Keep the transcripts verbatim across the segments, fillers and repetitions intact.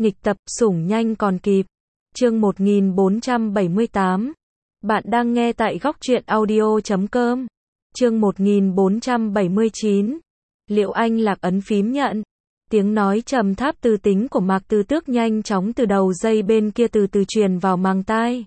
Nghịch tập, sủng nhanh còn kịp. Chương một nghìn bốn trăm bảy mươi tám. Bạn đang nghe tại góc truyện audio chấm com. Chương một nghìn bốn trăm bảy mươi chín. Liệu anh Lạc ấn phím nhận? Tiếng nói trầm thấp từ tính của Mạc Tư Tước nhanh chóng từ đầu dây bên kia từ từ truyền vào màng tai.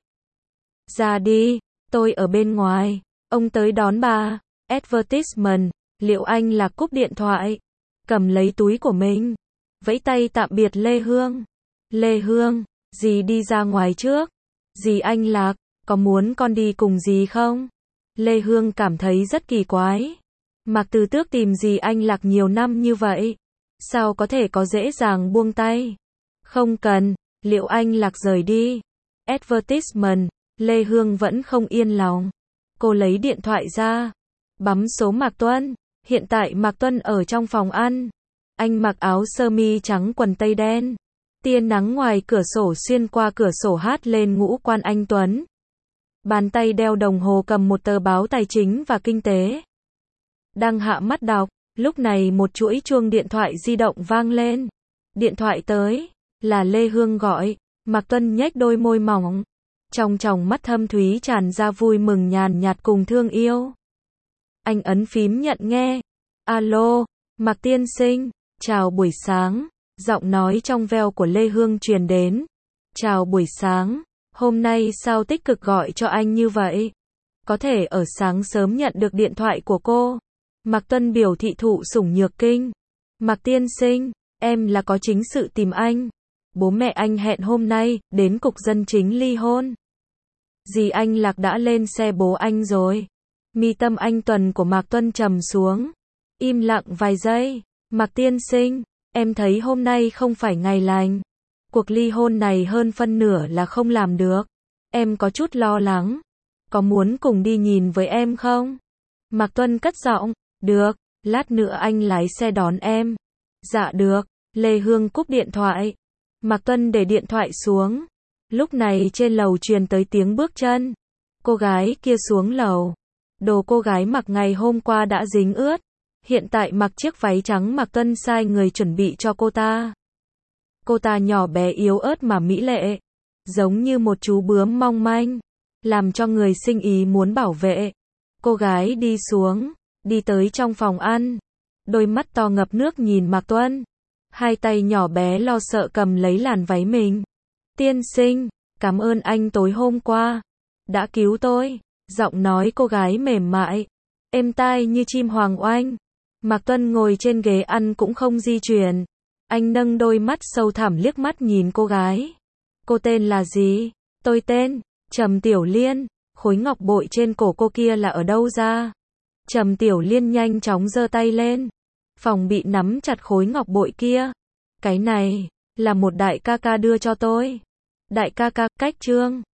Ra đi, tôi ở bên ngoài. Ông tới đón bà. Advertisement. Liệu anh Lạc cúp điện thoại, cầm lấy túi của mình, vẫy tay tạm biệt Lê Hương. Lê Hương, dì đi ra ngoài trước. Dì anh Lạc, có muốn con đi cùng dì không? Lê Hương cảm thấy rất kỳ quái. Mạc Tư Tước tìm dì anh Lạc nhiều năm như vậy, sao có thể có dễ dàng buông tay? Không cần. Liệu anh Lạc rời đi. Advertisement. Lê Hương vẫn không yên lòng. Cô lấy điện thoại ra, bấm số Mạc Tuân. Hiện tại Mạc Tuân ở trong phòng ăn. Anh mặc áo sơ mi trắng quần tây đen. Tia nắng ngoài cửa sổ xuyên qua cửa sổ hát lên ngũ quan anh tuấn. Bàn tay đeo đồng hồ cầm một tờ báo tài chính và kinh tế. Đang hạ mắt đọc, lúc này một chuỗi chuông điện thoại di động vang lên. Điện thoại tới, là Lê Hương gọi. Mạc Tuân nhếch đôi môi mỏng, trong tròng mắt thâm thúy tràn ra vui mừng nhàn nhạt cùng thương yêu. Anh ấn phím nhận nghe. Alo, Mạc tiên sinh, chào buổi sáng. Giọng nói trong veo của Lê Hương truyền đến. Chào buổi sáng, hôm nay sao tích cực gọi cho anh như vậy? Có thể ở sáng sớm nhận được điện thoại của cô. Mạc Tuân biểu thị thụ sủng nhược kinh. Mạc tiên sinh, em là có chính sự tìm anh. Bố mẹ anh hẹn hôm nay, đến cục dân chính ly hôn. Dì anh Lạc đã lên xe bố anh rồi. Mi tâm anh Tuần của Mạc Tuân trầm xuống. Im lặng vài giây. Mạc tiên sinh, em thấy hôm nay không phải ngày lành. Cuộc ly hôn này hơn phân nửa là không làm được. Em có chút lo lắng. Có muốn cùng đi nhìn với em không? Mạc Tuân cất giọng. Được, lát nữa anh lái xe đón em. Dạ được. Lê Hương cúp điện thoại. Mạc Tuân để điện thoại xuống. Lúc này trên lầu truyền tới tiếng bước chân. Cô gái kia xuống lầu. Đồ cô gái mặc ngày hôm qua đã dính ướt. Hiện tại mặc chiếc váy trắng Mạc Tuân sai người chuẩn bị cho cô ta. Cô ta nhỏ bé yếu ớt mà mỹ lệ, giống như một chú bướm mong manh, làm cho người sinh ý muốn bảo vệ. Cô gái đi xuống, đi tới trong phòng ăn. Đôi mắt to ngập nước nhìn Mạc Tuân. Hai tay nhỏ bé lo sợ cầm lấy làn váy mình. Tiên sinh, cảm ơn anh tối hôm qua đã cứu tôi. Giọng nói cô gái mềm mại, êm tai như chim hoàng oanh. Mạc Tuân ngồi trên ghế ăn cũng không di chuyển. Anh nâng đôi mắt sâu thẳm liếc mắt nhìn cô gái. Cô tên là gì? Tôi tên Trầm Tiểu Liên. Khối ngọc bội trên cổ cô kia là ở đâu ra? Trầm Tiểu Liên nhanh chóng giơ tay lên, phòng bị nắm chặt khối ngọc bội kia. Cái này là một đại ca ca đưa cho tôi. Đại ca ca, cách Trương